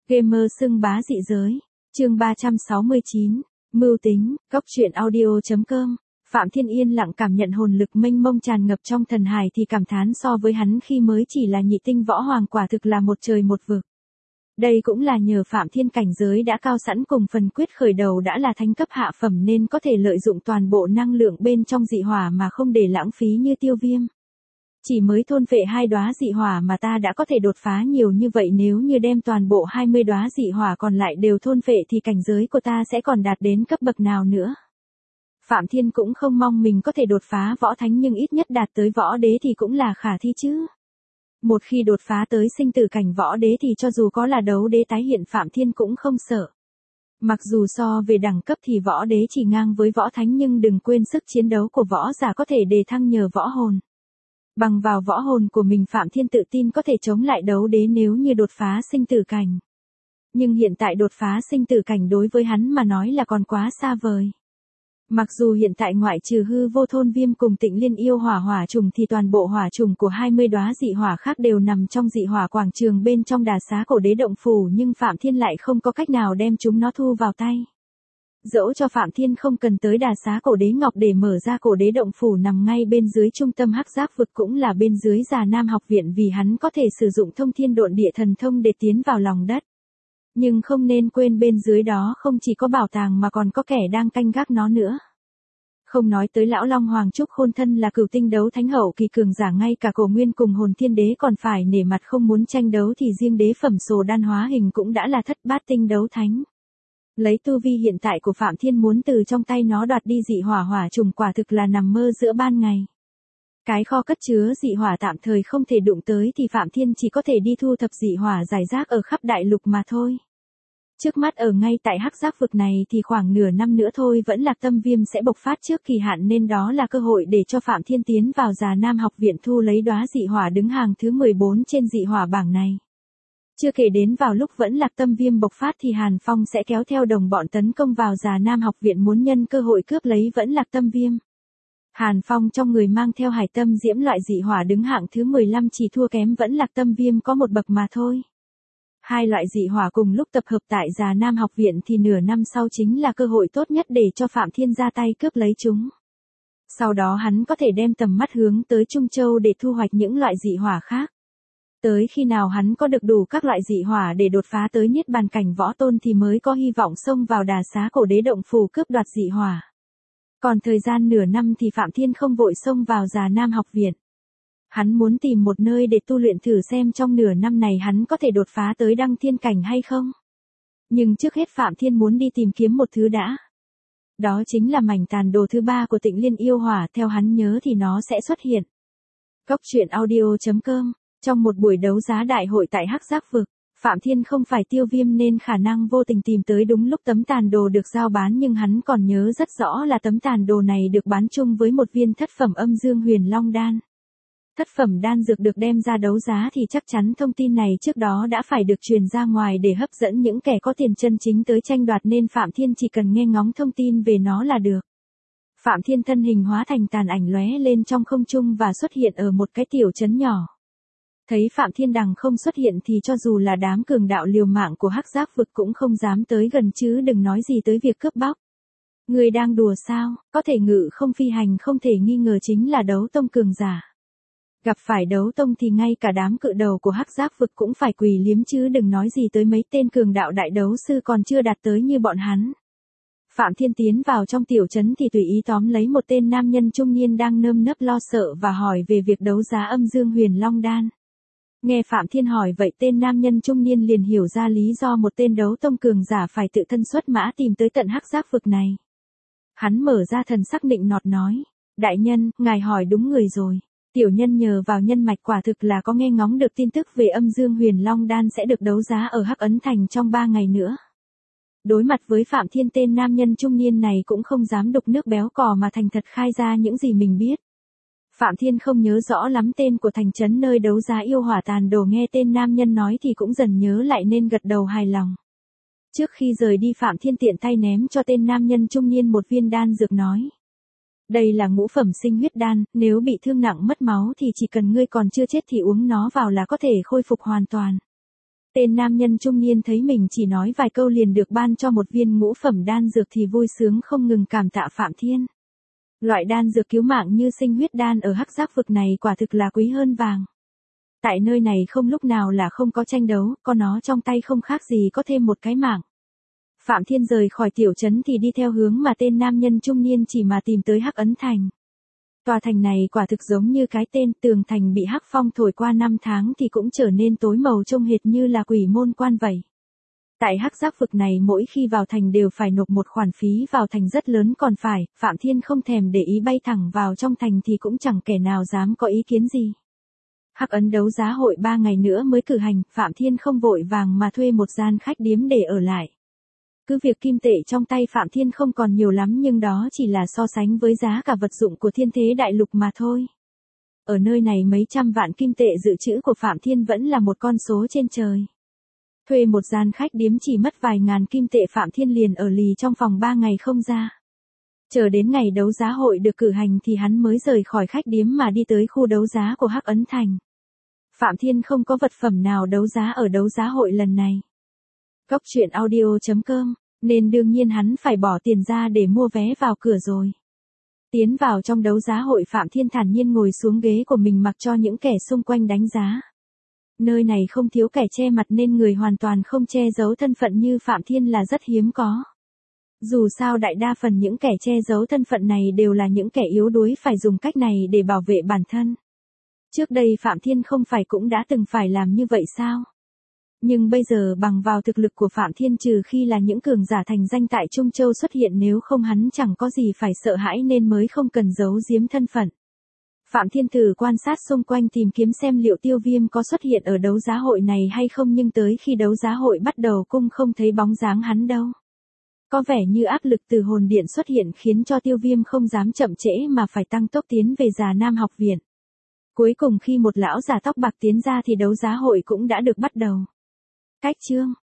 Gamer xưng bá dị giới. Chương 369. Mưu tính. Cốc truyện audio.com. Phạm Thiên yên lặng cảm nhận hồn lực mênh mông tràn ngập trong thần hải thì cảm thán so với hắn khi mới chỉ là nhị tinh võ hoàng quả thực là một trời một vực. Đây cũng là nhờ Phạm Thiên cảnh giới đã cao sẵn cùng phần quyết khởi đầu đã là thánh cấp hạ phẩm nên có thể lợi dụng toàn bộ năng lượng bên trong dị hỏa mà không để lãng phí như Tiêu Viêm. Chỉ mới thôn phệ 2 đóa dị hỏa mà ta đã có thể đột phá nhiều như vậy, nếu như đem toàn bộ 20 đóa dị hỏa còn lại đều thôn phệ thì cảnh giới của ta sẽ còn đạt đến cấp bậc nào nữa. Phạm Thiên cũng không mong mình có thể đột phá võ thánh nhưng ít nhất đạt tới võ đế thì cũng là khả thi chứ. Một khi đột phá tới sinh tử cảnh võ đế thì cho dù có là đấu đế tái hiện Phạm Thiên cũng không sợ. Mặc dù so về đẳng cấp thì võ đế chỉ ngang với võ thánh nhưng đừng quên sức chiến đấu của võ giả có thể đề thăng nhờ võ hồn. Bằng vào võ hồn của mình Phạm Thiên tự tin có thể chống lại đấu đế nếu như đột phá sinh tử cảnh. Nhưng hiện tại đột phá sinh tử cảnh đối với hắn mà nói là còn quá xa vời. Mặc dù hiện tại ngoại trừ hư vô thôn viêm cùng Tịnh Liên yêu hỏa trùng thì toàn bộ hỏa trùng của 20 đóa dị hỏa khác đều nằm trong dị hỏa quảng trường bên trong đà xá cổ đế động phủ, nhưng Phạm Thiên lại không có cách nào đem chúng nó thu vào tay. Dẫu cho Phạm Thiên không cần tới đà xá cổ đế ngọc để mở ra cổ đế động phủ nằm ngay bên dưới trung tâm hắc giác vực cũng là bên dưới Già Nam học viện, vì hắn có thể sử dụng thông thiên độn địa thần thông để tiến vào lòng đất. Nhưng không nên quên bên dưới đó không chỉ có bảo tàng mà còn có kẻ đang canh gác nó nữa. Không nói tới lão Long Hoàng Trúc Khôn thân là cửu tinh đấu thánh hậu kỳ cường giả, ngay cả Cổ Nguyên cùng Hồn Thiên Đế còn phải nể mặt không muốn tranh đấu thì riêng đế phẩm Sồ Đan hóa hình cũng đã là thất bát tinh đấu thánh. Lấy tu vi hiện tại của Phạm Thiên muốn từ trong tay nó đoạt đi dị hỏa trùng quả thực là nằm mơ giữa ban ngày. Cái kho cất chứa dị hỏa tạm thời không thể đụng tới thì Phạm Thiên chỉ có thể đi thu thập dị hỏa rải rác ở khắp đại lục mà thôi. Trước mắt ở ngay tại hắc giác vực này thì khoảng nửa năm nữa thôi vẫn Lạc Tâm Viêm sẽ bộc phát trước kỳ hạn, nên đó là cơ hội để cho Phạm Thiên tiến vào Già Nam học viện thu lấy đóa dị hỏa đứng hàng thứ 14 trên dị hỏa bảng này. Chưa kể đến vào lúc vẫn Lạc Tâm Viêm bộc phát thì Hàn Phong sẽ kéo theo đồng bọn tấn công vào Già Nam học viện muốn nhân cơ hội cướp lấy vẫn Lạc Tâm Viêm. Hàn Phong trong người mang theo hải tâm diễm loại dị hỏa đứng hạng thứ 15 chỉ thua kém vẫn Lạc Tâm Viêm có một bậc mà thôi. Hai loại dị hỏa cùng lúc tập hợp tại Già Nam học viện thì nửa năm sau chính là cơ hội tốt nhất để cho Phạm Thiên ra tay cướp lấy chúng. Sau đó hắn có thể đem tầm mắt hướng tới Trung Châu để thu hoạch những loại dị hỏa khác. Tới khi nào hắn có được đủ các loại dị hỏa để đột phá tới niết bàn cảnh võ tôn thì mới có hy vọng xông vào đà xá cổ đế động phủ cướp đoạt dị hỏa. Còn thời gian nửa năm thì Phạm Thiên không vội xông vào Già Nam học viện. Hắn muốn tìm một nơi để tu luyện thử xem trong nửa năm này hắn có thể đột phá tới đăng thiên cảnh hay không. Nhưng trước hết Phạm Thiên muốn đi tìm kiếm một thứ đã. Đó chính là mảnh tàn đồ thứ 3 của Tịnh Liên yêu hỏa, theo hắn nhớ thì nó sẽ xuất hiện. Cốc truyện audio.com. Trong một buổi đấu giá đại hội tại hắc giác vực, Phạm Thiên không phải Tiêu Viêm nên khả năng vô tình tìm tới đúng lúc tấm tàn đồ được giao bán, nhưng hắn còn nhớ rất rõ là tấm tàn đồ này được bán chung với một viên thất phẩm âm dương huyền long đan. Thất phẩm đan dược được đem ra đấu giá thì chắc chắn thông tin này trước đó đã phải được truyền ra ngoài để hấp dẫn những kẻ có tiền chân chính tới tranh đoạt, nên Phạm Thiên chỉ cần nghe ngóng thông tin về nó là được. Phạm Thiên thân hình hóa thành tàn ảnh lóe lên trong không trung và xuất hiện ở một cái tiểu trấn nhỏ. Thấy Phạm Thiên đằng không xuất hiện thì cho dù là đám cường đạo liều mạng của hắc giác vực cũng không dám tới gần, chứ đừng nói gì tới việc cướp bóc. Người đang đùa sao? Có thể ngự không phi hành không thể nghi ngờ chính là đấu tông cường giả. Gặp phải đấu tông thì ngay cả đám cự đầu của hắc giác vực cũng phải quỳ liếm, chứ đừng nói gì tới mấy tên cường đạo đại đấu sư còn chưa đạt tới như bọn hắn. Phạm Thiên tiến vào trong tiểu trấn thì tùy ý tóm lấy một tên nam nhân trung niên đang nơm nớp lo sợ và hỏi về việc đấu giá âm dương huyền long đan. Nghe Phạm Thiên hỏi vậy, tên nam nhân trung niên liền hiểu ra lý do một tên đấu tông cường giả phải tự thân xuất mã tìm tới tận hắc giác vực này. Hắn mở ra thần sắc nịnh nọt nói, đại nhân, ngài hỏi đúng người rồi. Tiểu nhân nhờ vào nhân mạch quả thực là có nghe ngóng được tin tức về âm dương huyền long đan sẽ được đấu giá ở Hắc Ấn Thành trong 3 ngày nữa. Đối mặt với Phạm Thiên, tên nam nhân trung niên này cũng không dám đục nước béo cò mà thành thật khai ra những gì mình biết. Phạm Thiên không nhớ rõ lắm tên của thành trấn nơi đấu giá yêu hỏa tàn đồ, nghe tên nam nhân nói thì cũng dần nhớ lại nên gật đầu hài lòng. Trước khi rời đi Phạm Thiên tiện tay ném cho tên nam nhân trung niên một viên đan dược nói. Đây là ngũ phẩm sinh huyết đan, nếu bị thương nặng mất máu thì chỉ cần ngươi còn chưa chết thì uống nó vào là có thể khôi phục hoàn toàn. Tên nam nhân trung niên thấy mình chỉ nói vài câu liền được ban cho một viên ngũ phẩm đan dược thì vui sướng không ngừng cảm tạ Phạm Thiên. Loại đan dược cứu mạng như sinh huyết đan ở hắc giác vực này quả thực là quý hơn vàng. Tại nơi này không lúc nào là không có tranh đấu, có nó trong tay không khác gì có thêm một cái mạng. Phạm Thiên rời khỏi tiểu trấn thì đi theo hướng mà tên nam nhân trung niên chỉ mà tìm tới Hắc Ấn Thành. Tòa thành này quả thực giống như cái tên, tường thành bị hắc phong thổi qua 5 tháng thì cũng trở nên tối màu trông hệt như là quỷ môn quan vậy. Tại hắc giác vực này mỗi khi vào thành đều phải nộp một khoản phí vào thành rất lớn còn phải, Phạm Thiên không thèm để ý bay thẳng vào trong thành thì cũng chẳng kẻ nào dám có ý kiến gì. Hắc ấn đấu giá hội 3 ngày nữa mới cử hành, Phạm Thiên không vội vàng mà thuê một gian khách điếm để ở lại. Cứ việc kim tệ trong tay Phạm Thiên không còn nhiều lắm nhưng đó chỉ là so sánh với giá cả vật dụng của thiên thế đại lục mà thôi. Ở nơi này mấy trăm vạn kim tệ dự trữ của Phạm Thiên vẫn là một con số trên trời. Thuê một gian khách điếm chỉ mất vài ngàn kim tệ Phạm Thiên liền ở lì trong phòng 3 ngày không ra. Chờ đến ngày đấu giá hội được cử hành thì hắn mới rời khỏi khách điếm mà đi tới khu đấu giá của Hắc Ấn Thành. Phạm Thiên không có vật phẩm nào đấu giá ở đấu giá hội lần này. Góc truyện audio.com, nên đương nhiên hắn phải bỏ tiền ra để mua vé vào cửa rồi. Tiến vào trong đấu giá hội Phạm Thiên thản nhiên ngồi xuống ghế của mình mặc cho những kẻ xung quanh đánh giá. Nơi này không thiếu kẻ che mặt nên người hoàn toàn không che giấu thân phận như Phạm Thiên là rất hiếm có. Dù sao đại đa phần những kẻ che giấu thân phận này đều là những kẻ yếu đuối phải dùng cách này để bảo vệ bản thân. Trước đây Phạm Thiên không phải cũng đã từng phải làm như vậy sao? Nhưng bây giờ bằng vào thực lực của Phạm Thiên trừ khi là những cường giả thành danh tại Trung Châu xuất hiện nếu không hắn chẳng có gì phải sợ hãi nên mới không cần giấu giếm thân phận. Phạm Thiên thử quan sát xung quanh tìm kiếm xem liệu Tiêu Viêm có xuất hiện ở đấu giá hội này hay không nhưng tới khi đấu giá hội bắt đầu cũng không thấy bóng dáng hắn đâu. Có vẻ như áp lực từ hồn điện xuất hiện khiến cho Tiêu Viêm không dám chậm trễ mà phải tăng tốc tiến về Già Nam học viện. Cuối cùng khi một lão già tóc bạc tiến ra thì đấu giá hội cũng đã được bắt đầu. Cách chương